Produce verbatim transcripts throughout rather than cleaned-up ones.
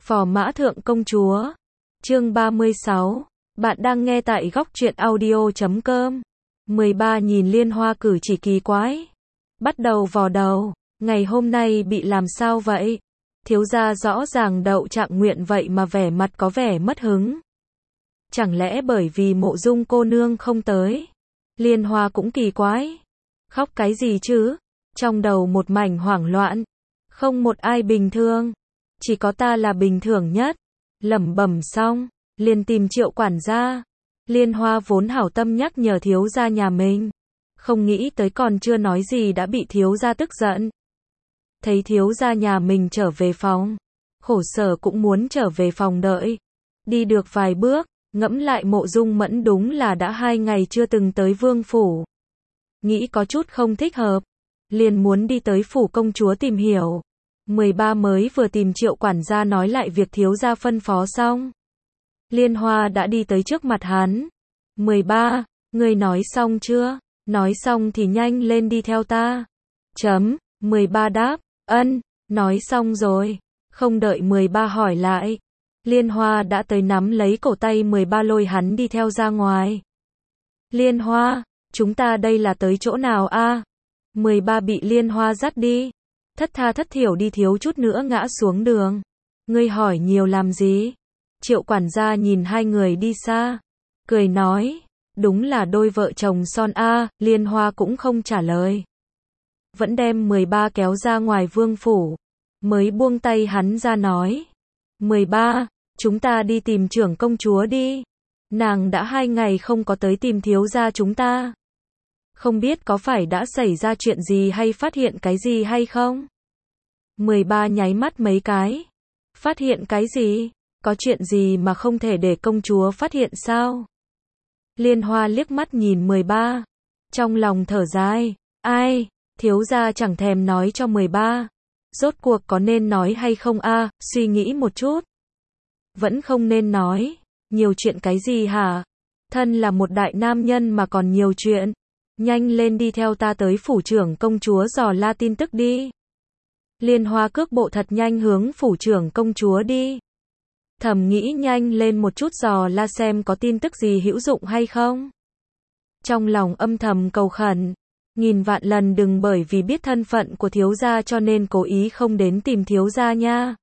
Phò Mã Thượng Công Chúa. Chương ba mươi sáu. Bạn đang nghe tại góc truyện audio chấm com. mười ba Nhìn Liên Hoa cử chỉ kỳ quái. Bắt đầu vò đầu. Ngày hôm nay bị làm sao vậy? Thiếu gia rõ ràng đậu trạng nguyện vậy mà vẻ mặt có vẻ mất hứng. Chẳng lẽ bởi vì Mộ Dung cô nương không tới? Liên Hoa cũng kỳ quái. Khóc cái gì chứ? Trong đầu một mảnh hoảng loạn. Không một ai bình thường. Chỉ có ta là bình thường nhất. Lẩm bẩm xong, liền tìm Triệu quản gia. Liên Hoa vốn hảo tâm nhắc nhở thiếu gia nhà mình. Không nghĩ tới còn chưa nói gì đã bị thiếu gia tức giận. Thấy thiếu gia nhà mình trở về phòng. Khổ sở cũng muốn trở về phòng đợi. Đi được vài bước, ngẫm lại Mộ Dung Mẫn đúng là đã hai ngày chưa từng tới vương phủ. Nghĩ có chút không thích hợp. Liền muốn đi tới phủ công chúa tìm hiểu. mười ba mới vừa tìm Triệu quản gia nói lại việc thiếu gia phân phó xong. Liên Hoa đã đi tới trước mặt hắn. mười ba, ngươi nói xong chưa? Nói xong thì nhanh lên đi theo ta. Chấm, mười ba đáp, ân, nói xong rồi. Không đợi mười ba hỏi lại. Liên Hoa đã tới nắm lấy cổ tay mười ba lôi hắn đi theo ra ngoài. Liên Hoa, chúng ta đây là tới chỗ nào a? mười ba bị Liên Hoa dắt đi. Thất tha thất thiểu đi thiếu chút nữa ngã xuống đường. Ngươi hỏi nhiều làm gì? Triệu quản gia nhìn hai người đi xa. Cười nói, đúng là đôi vợ chồng son a. Liên Hoa cũng không trả lời. Vẫn đem mười ba kéo ra ngoài vương phủ. Mới buông tay hắn ra nói. mười ba, chúng ta đi tìm trưởng công chúa đi. Nàng đã hai ngày không có tới tìm thiếu gia chúng ta. Không biết có phải đã xảy ra chuyện gì hay phát hiện cái gì hay không? mười ba nháy mắt mấy cái. Phát hiện cái gì? Có chuyện gì mà không thể để công chúa phát hiện sao? Liên Hoa liếc mắt nhìn mười ba. Trong lòng thở dài. Ai? Thiếu gia chẳng thèm nói cho mười ba. Rốt cuộc có nên nói hay không a? À, suy nghĩ một chút. Vẫn không nên nói. Nhiều chuyện cái gì hả? Thân là một đại nam nhân mà còn nhiều chuyện. Nhanh lên đi theo ta tới phủ trưởng công chúa dò la tin tức đi. Liên Hoa cước bộ thật nhanh hướng phủ trưởng công chúa đi. Thầm nghĩ nhanh lên một chút dò la xem có tin tức gì hữu dụng hay không. Trong lòng âm thầm cầu khẩn. Nghìn vạn lần đừng bởi vì biết thân phận của thiếu gia cho nên cố ý không đến tìm thiếu gia nha.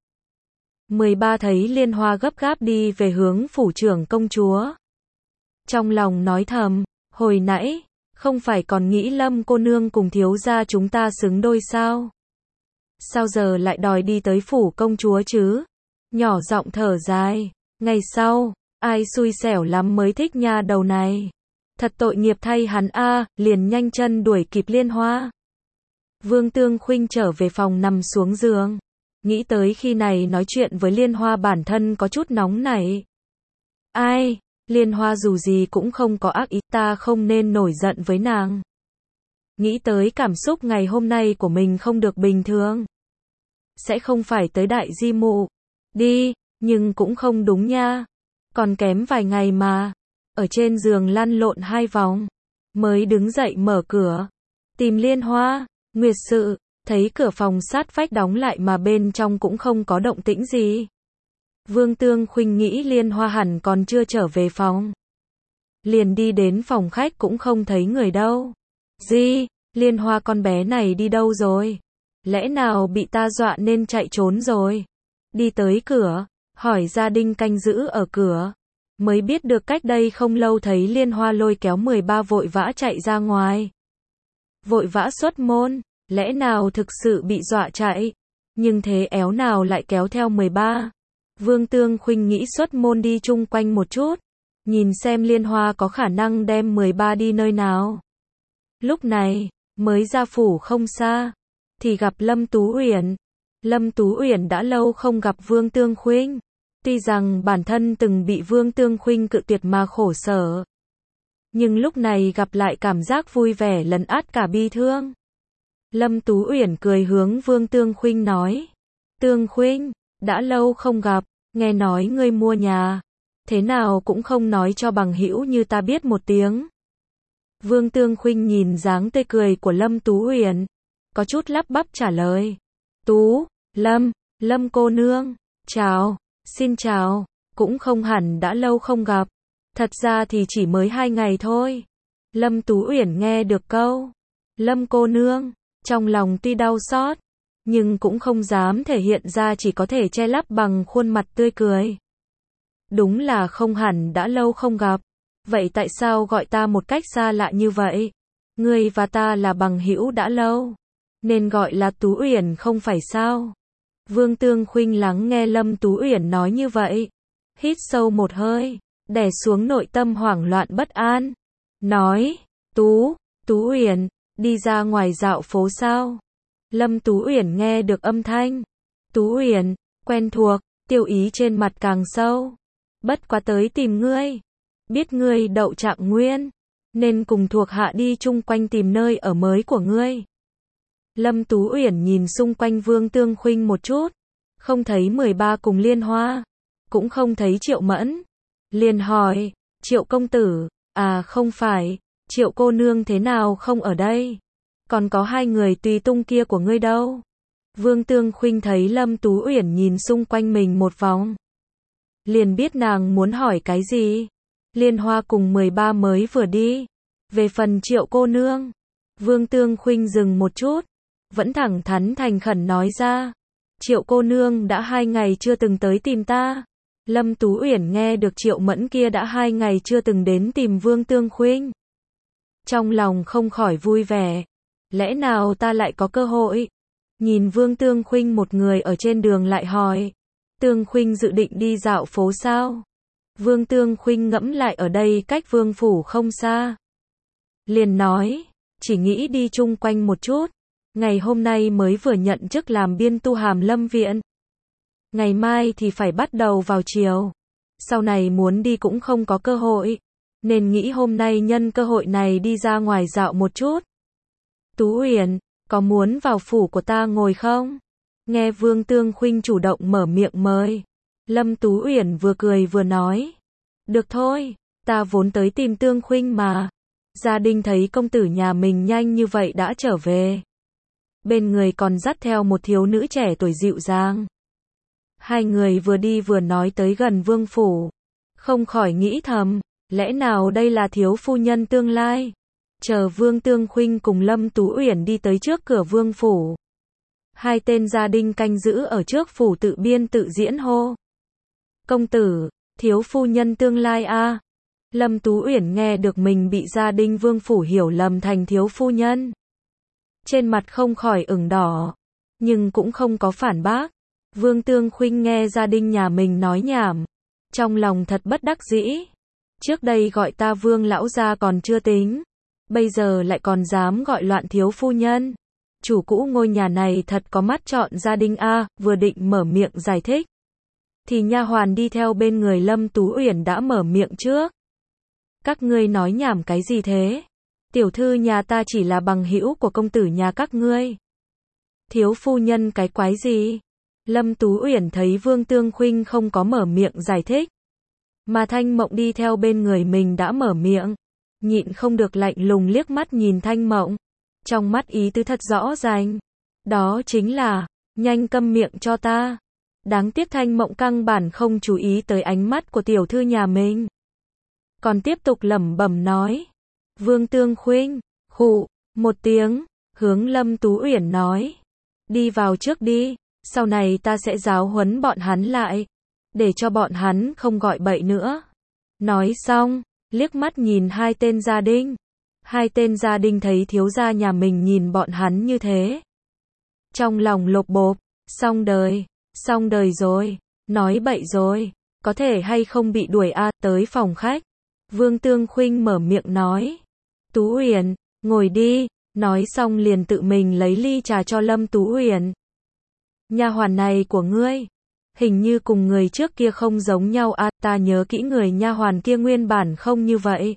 mười ba thấy Liên Hoa gấp gáp đi về hướng phủ trưởng công chúa. Trong lòng nói thầm, hồi nãy, không phải còn nghĩ Lâm cô nương cùng thiếu gia chúng ta xứng đôi sao? Sao giờ lại đòi đi tới phủ công chúa chứ? Nhỏ giọng thở dài. Ngày sau, ai xui xẻo lắm mới thích nha đầu này. Thật tội nghiệp thay hắn a. Liền nhanh chân đuổi kịp Liên Hoa. Vương Tương Khuynh trở về phòng nằm xuống giường. Nghĩ tới khi này nói chuyện với Liên Hoa bản thân có chút nóng nảy. Ai? Liên Hoa dù gì cũng không có ác ý, ta không nên nổi giận với nàng. Nghĩ tới cảm xúc ngày hôm nay của mình không được bình thường. Sẽ không phải tới đại di mụ. Đi, nhưng cũng không đúng nha. Còn kém vài ngày mà. Ở trên giường lăn lộn hai vòng. Mới đứng dậy mở cửa. Tìm Liên Hoa, Nguyệt Sự, thấy cửa phòng sát vách đóng lại mà bên trong cũng không có động tĩnh gì. Vương Tương Khuynh nghĩ Liên Hoa hẳn còn chưa trở về phòng. Liền đi đến phòng khách cũng không thấy người đâu. Gì? Liên Hoa con bé này đi đâu rồi? Lẽ nào bị ta dọa nên chạy trốn rồi? Đi tới cửa, hỏi gia đình canh giữ ở cửa. Mới biết được cách đây không lâu thấy Liên Hoa lôi kéo mười ba vội vã chạy ra ngoài. Vội vã xuất môn, lẽ nào thực sự bị dọa chạy? Nhưng thế éo nào lại kéo theo mười ba? Vương Tương Khuynh nghĩ xuất môn đi chung quanh một chút. Nhìn xem Liên Hoa có khả năng đem mười ba đi nơi nào. Lúc này, mới ra phủ không xa. Thì gặp Lâm Tú Uyển. Lâm Tú Uyển đã lâu không gặp Vương Tương Khuynh. Tuy rằng bản thân từng bị Vương Tương Khuynh cự tuyệt mà khổ sở. Nhưng lúc này gặp lại cảm giác vui vẻ lấn át cả bi thương. Lâm Tú Uyển cười hướng Vương Tương Khuynh nói. Tương Khuynh, đã lâu không gặp, nghe nói ngươi mua nhà. Thế nào cũng không nói cho bằng hữu như ta biết một tiếng. Vương Tương Khuynh nhìn dáng tươi cười của Lâm Tú Uyển. Có chút lắp bắp trả lời. Tú, Lâm, Lâm cô nương, chào. Xin chào, cũng không hẳn đã lâu không gặp. Thật ra thì chỉ mới hai ngày thôi. Lâm Tú Uyển nghe được câu Lâm cô nương, trong lòng tuy đau xót, nhưng cũng không dám thể hiện ra, chỉ có thể che lấp bằng khuôn mặt tươi cười. Đúng là không hẳn đã lâu không gặp. Vậy tại sao gọi ta một cách xa lạ như vậy? Ngươi và ta là bằng hữu đã lâu, nên gọi là Tú Uyển không phải sao? Vương Tương Khuynh lắng nghe Lâm Tú Uyển nói như vậy, hít sâu một hơi, đè xuống nội tâm hoảng loạn bất an, nói, Tú, Tú Uyển, đi ra ngoài dạo phố sao? Lâm Tú Uyển nghe được âm thanh Tú Uyển, quen thuộc, tiêu ý trên mặt càng sâu. Bất quá tới tìm ngươi, biết ngươi đậu Trạng Nguyên, nên cùng thuộc hạ đi chung quanh tìm nơi ở mới của ngươi. Lâm Tú Uyển nhìn xung quanh Vương Tương Khuynh một chút, không thấy mười ba cùng Liên Hoa, cũng không thấy Triệu Mẫn. Liền hỏi, Triệu công tử, à không phải, Triệu cô nương thế nào không ở đây? Còn có hai người tùy tung kia của ngươi đâu? Vương Tương Khuynh thấy Lâm Tú Uyển nhìn xung quanh mình một vòng, liền biết nàng muốn hỏi cái gì. Liên Hoa cùng mười ba mới vừa đi. Về phần Triệu cô nương, Vương Tương Khuynh dừng một chút, vẫn thẳng thắn thành khẩn nói ra, Triệu cô nương đã hai ngày chưa từng tới tìm ta. Lâm Tú Uyển nghe được Triệu Mẫn kia đã hai ngày chưa từng đến tìm Vương Tương Khuynh, trong lòng không khỏi vui vẻ. Lẽ nào ta lại có cơ hội? Nhìn Vương Tương Khuynh một người ở trên đường lại hỏi, Tương Khuynh dự định đi dạo phố sao? Vương Tương Khuynh ngẫm lại ở đây cách Vương phủ không xa, liền nói, chỉ nghĩ đi chung quanh một chút. Ngày hôm nay mới vừa nhận chức làm biên tu hàm Lâm viện, ngày mai thì phải bắt đầu vào chiều, sau này muốn đi cũng không có cơ hội, nên nghĩ hôm nay nhân cơ hội này đi ra ngoài dạo một chút. Tú Uyển, có muốn vào phủ của ta ngồi không? Nghe Vương Tương Khuynh chủ động mở miệng mời, Lâm Tú Uyển vừa cười vừa nói, được thôi, ta vốn tới tìm Tương Khuynh mà. Gia đình thấy công tử nhà mình nhanh như vậy đã trở về, bên người còn dắt theo một thiếu nữ trẻ tuổi dịu dàng. Hai người vừa đi vừa nói tới gần Vương phủ, không khỏi nghĩ thầm, lẽ nào đây là thiếu phu nhân tương lai? Chờ Vương Tương Khuynh cùng Lâm Tú Uyển đi tới trước cửa Vương phủ, hai tên gia đình canh giữ ở trước phủ tự biên tự diễn hô, công tử, thiếu phu nhân tương lai a. À. Lâm Tú Uyển nghe được mình bị gia đình Vương phủ hiểu lầm thành thiếu phu nhân, trên mặt không khỏi ửng đỏ, nhưng cũng không có phản bác. Vương Tương Khuynh nghe gia đình nhà mình nói nhảm, trong lòng thật bất đắc dĩ. Trước đây gọi ta Vương lão gia còn chưa tính, bây giờ lại còn dám gọi loạn thiếu phu nhân. Chủ cũ ngôi nhà này thật có mắt chọn gia đình a. Vừa định mở miệng giải thích, thì nha hoàn đi theo bên người Lâm Tú Uyển đã mở miệng trước. Các ngươi nói nhảm cái gì thế? Tiểu thư nhà ta chỉ là bằng hữu của công tử nhà các ngươi. Thiếu phu nhân cái quái gì? Lâm Tú Uyển thấy Vương Tương Khuynh không có mở miệng giải thích, mà Thanh Mộng đi theo bên người mình đã mở miệng, nhịn không được lạnh lùng liếc mắt nhìn Thanh Mộng, trong mắt ý tứ thật rõ ràng, đó chính là, nhanh câm miệng cho ta. Đáng tiếc Thanh Mộng căn bản không chú ý tới ánh mắt của tiểu thư nhà mình, còn tiếp tục lẩm bẩm nói, Vương Tương Khuynh, khụ, một tiếng, hướng Lâm Tú Uyển nói, đi vào trước đi, sau này ta sẽ giáo huấn bọn hắn lại, để cho bọn hắn không gọi bậy nữa. Nói xong, liếc mắt nhìn hai tên gia đình. Hai tên gia đình thấy thiếu gia nhà mình nhìn bọn hắn như thế, trong lòng lột bột, xong đời, xong đời rồi, nói bậy rồi, có thể hay không bị đuổi a. Tới phòng khách, Vương Tương Khuynh mở miệng nói, Tú Uyển, ngồi đi. Nói xong liền tự mình lấy ly trà cho Lâm Tú Uyển. Nha hoàn này của ngươi, hình như cùng người trước kia không giống nhau a. Ta nhớ kỹ người nha hoàn kia nguyên bản không như vậy.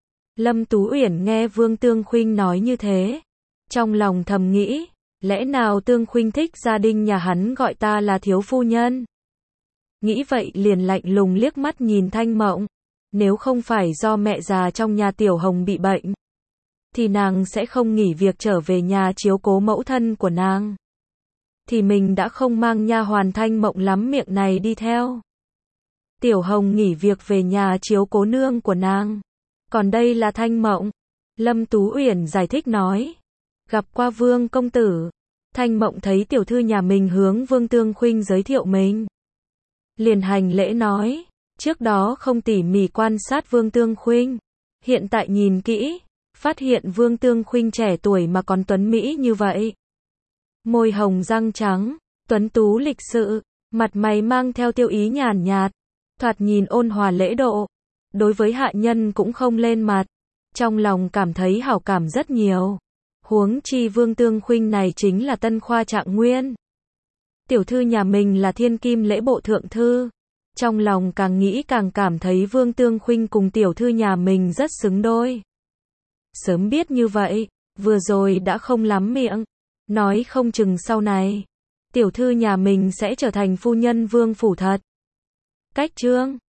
Lâm Tú Uyển nghe Vương Tương Khuynh nói như thế, trong lòng thầm nghĩ, lẽ nào Tương Khuynh thích gia đình nhà hắn gọi ta là thiếu phu nhân? Nghĩ vậy liền lạnh lùng liếc mắt nhìn Thanh Mộng, nếu không phải do mẹ già trong nhà Tiểu Hồng bị bệnh, thì nàng sẽ không nghỉ việc trở về nhà chiếu cố mẫu thân của nàng, thì mình đã không mang nha hoàn Thanh Mộng lắm miệng này đi theo. Tiểu Hồng nghỉ việc về nhà chiếu cố nương của nàng. Còn đây là Thanh Mộng. Lâm Tú Uyển giải thích nói. Gặp qua Vương công tử. Thanh Mộng thấy tiểu thư nhà mình hướng Vương Tương Khuynh giới thiệu mình. Liền hành lễ nói. Trước đó không tỉ mỉ quan sát Vương Tương Khuynh. Hiện tại nhìn kỹ. Phát hiện Vương Tương Khuynh trẻ tuổi mà còn tuấn mỹ như vậy. Môi hồng răng trắng. Tuấn tú lịch sự. Mặt mày mang theo tiêu ý nhàn nhạt. Thoạt nhìn ôn hòa lễ độ. Đối với hạ nhân cũng không lên mặt. Trong lòng cảm thấy hảo cảm rất nhiều. Huống chi Vương Tương Khuynh này chính là tân khoa trạng nguyên. Tiểu thư nhà mình là thiên kim lễ bộ thượng thư. Trong lòng càng nghĩ càng cảm thấy Vương Tương Khuynh cùng tiểu thư nhà mình rất xứng đôi. Sớm biết như vậy, vừa rồi đã không lắm miệng. Nói không chừng sau này, tiểu thư nhà mình sẽ trở thành phu nhân vương phủ thật. Cách chương